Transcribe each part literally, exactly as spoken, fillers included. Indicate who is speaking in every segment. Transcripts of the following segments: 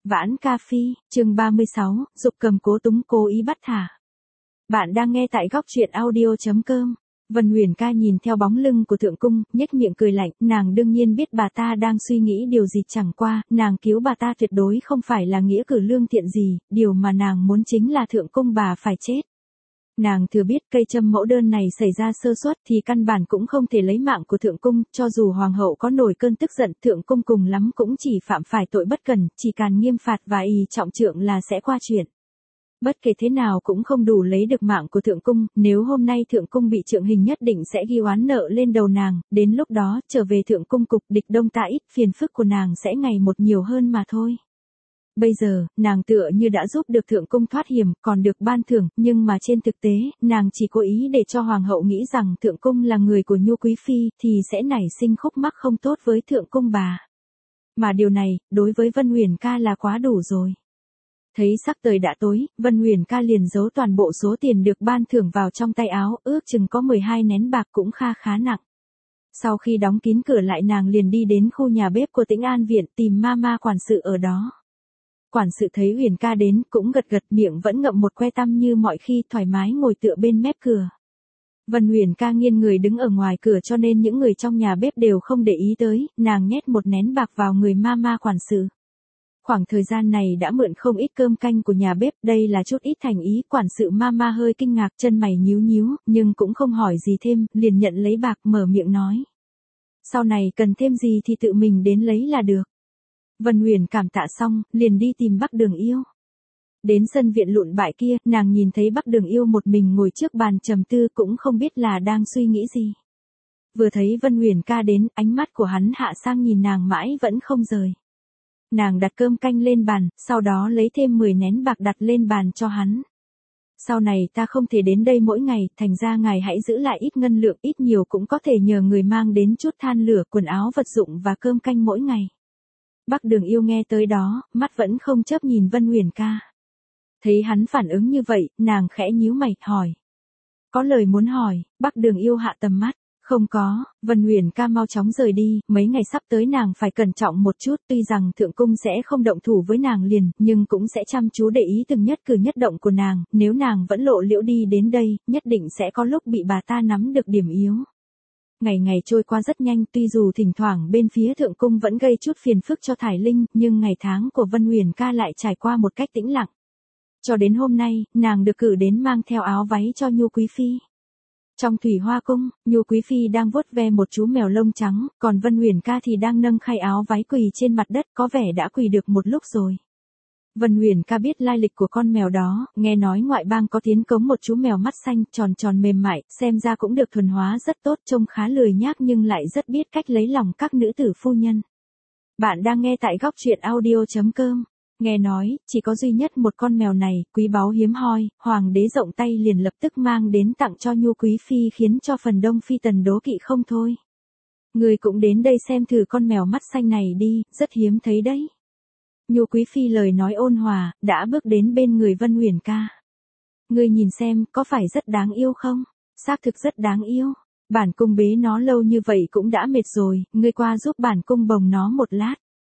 Speaker 1: Vãn Ca Phi, chương ba mươi sáu, dục cầm cố túng cố ý bắt thả. Bạn đang nghe tại góc truyện audio chấm com. Vân Huyền Ca nhìn theo bóng lưng của thượng cung, nhếch miệng cười lạnh, nàng đương nhiên biết bà ta đang suy nghĩ điều gì, chẳng qua, nàng cứu bà ta tuyệt đối không phải là nghĩa cử lương thiện gì, điều mà nàng muốn chính là thượng cung bà phải chết. Nàng thừa biết cây châm mẫu đơn này xảy ra sơ suất thì căn bản cũng không thể lấy mạng của thượng cung, cho dù hoàng hậu có nổi cơn tức giận, thượng cung cùng lắm cũng chỉ phạm phải tội bất cần, chỉ cần nghiêm phạt và ỳ trọng trượng là sẽ qua chuyện. Bất kể thế nào cũng không đủ lấy được mạng của thượng cung, nếu hôm nay thượng cung bị trượng hình nhất định sẽ ghi oán nợ lên đầu nàng, đến lúc đó trở về thượng cung cục địch đông ta ít, phiền phức của nàng sẽ ngày một nhiều hơn mà thôi. Bây giờ, nàng tựa như đã giúp được thượng cung thoát hiểm, còn được ban thưởng, nhưng mà trên thực tế, nàng chỉ cố ý để cho hoàng hậu nghĩ rằng thượng cung là người của Nhu Quý Phi, thì sẽ nảy sinh khúc mắc không tốt với thượng cung bà. Mà điều này, đối với Vân Huyền Ca là quá đủ rồi. Thấy sắc trời đã tối, Vân Huyền Ca liền giấu toàn bộ số tiền được ban thưởng vào trong tay áo, ước chừng có mười hai nén bạc, cũng kha khá nặng. Sau khi đóng kín cửa lại, nàng liền đi đến khu nhà bếp của Tĩnh An Viện tìm Mama quản sự ở đó. Quản sự thấy Huyền Ca đến, cũng gật gật, miệng vẫn ngậm một que tăm như mọi khi, thoải mái ngồi tựa bên mép cửa. Vân Huyền Ca nghiêng người đứng ở ngoài cửa cho nên những người trong nhà bếp đều không để ý tới, nàng nhét một nén bạc vào người Mama quản sự. Khoảng thời gian này đã mượn không ít cơm canh của nhà bếp, đây là chút ít thành ý, quản sự Mama hơi kinh ngạc, chân mày nhíu nhíu, nhưng cũng không hỏi gì thêm, liền nhận lấy bạc, mở miệng nói. Sau này cần thêm gì thì tự mình đến lấy là được. Vân Huyền cảm tạ xong, liền đi tìm Bắc Đường Yêu. Đến sân viện lụn bại kia, nàng nhìn thấy Bắc Đường Yêu một mình ngồi trước bàn trầm tư, cũng không biết là đang suy nghĩ gì. Vừa thấy Vân Huyền Ca đến, ánh mắt của hắn hạ sang nhìn nàng mãi vẫn không rời. Nàng đặt cơm canh lên bàn, sau đó lấy thêm mười nén bạc đặt lên bàn cho hắn. Sau này ta không thể đến đây mỗi ngày, thành ra ngài hãy giữ lại ít ngân lượng, ít nhiều cũng có thể nhờ người mang đến chút than lửa, quần áo vật dụng và cơm canh mỗi ngày. Bắc Đường Yêu nghe tới đó, mắt vẫn không chớp nhìn Vân Huyền Ca. Thấy hắn phản ứng như vậy, nàng khẽ nhíu mày, hỏi. Có lời muốn hỏi? Bắc Đường Yêu hạ tầm mắt. Không có, Vân Huyền Ca mau chóng rời đi, mấy ngày sắp tới nàng phải cẩn trọng một chút, tuy rằng thượng cung sẽ không động thủ với nàng liền, nhưng cũng sẽ chăm chú để ý từng nhất cử nhất động của nàng, nếu nàng vẫn lộ liễu đi đến đây, nhất định sẽ có lúc bị bà ta nắm được điểm yếu. Ngày ngày trôi qua rất nhanh, tuy dù thỉnh thoảng bên phía thượng cung vẫn gây chút phiền phức cho Thải Linh, nhưng ngày tháng của Vân Huyền Ca lại trải qua một cách tĩnh lặng. Cho đến hôm nay, nàng được cử đến mang theo áo váy cho Nhu Quý Phi. Trong Thủy Hoa Cung, Nhu Quý Phi đang vuốt ve một chú mèo lông trắng, còn Vân Huyền Ca thì đang nâng khay áo váy quỳ trên mặt đất, có vẻ đã quỳ được một lúc rồi. Vân Huyền Ca biết lai lịch của con mèo đó, nghe nói ngoại bang có tiến cống một chú mèo mắt xanh, tròn tròn mềm mại, xem ra cũng được thuần hóa rất tốt, trông khá lười nhác nhưng lại rất biết cách lấy lòng các nữ tử phu nhân. Bạn đang nghe tại góc truyện audio chấm com. Nghe nói, chỉ có duy nhất một con mèo này, quý báu hiếm hoi, hoàng đế rộng tay liền lập tức mang đến tặng cho Nhu Quý Phi, khiến cho phần đông phi tần đố kỵ không thôi. Người cũng đến đây xem thử con mèo mắt xanh này đi, rất hiếm thấy đấy. Nhu Quý Phi lời nói ôn hòa, đã bước đến bên người Vân Huyền Ca. Ngươi nhìn xem, có phải rất đáng yêu không? Xác thực rất đáng yêu. Bản cung bế nó lâu như vậy cũng đã mệt rồi, ngươi qua giúp bản cung bồng nó một lát.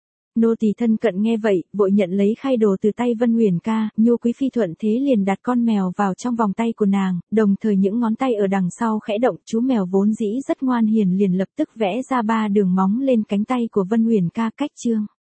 Speaker 1: Nô tỳ thân cận nghe vậy, vội nhận lấy khay đồ từ tay Vân Huyền Ca, Nhu Quý Phi thuận thế liền đặt con mèo vào trong vòng tay của nàng, đồng thời những ngón tay ở đằng sau khẽ động, chú mèo vốn dĩ rất ngoan hiền liền lập tức vẽ ra ba đường móng lên cánh tay của Vân Huyền Ca cách chương.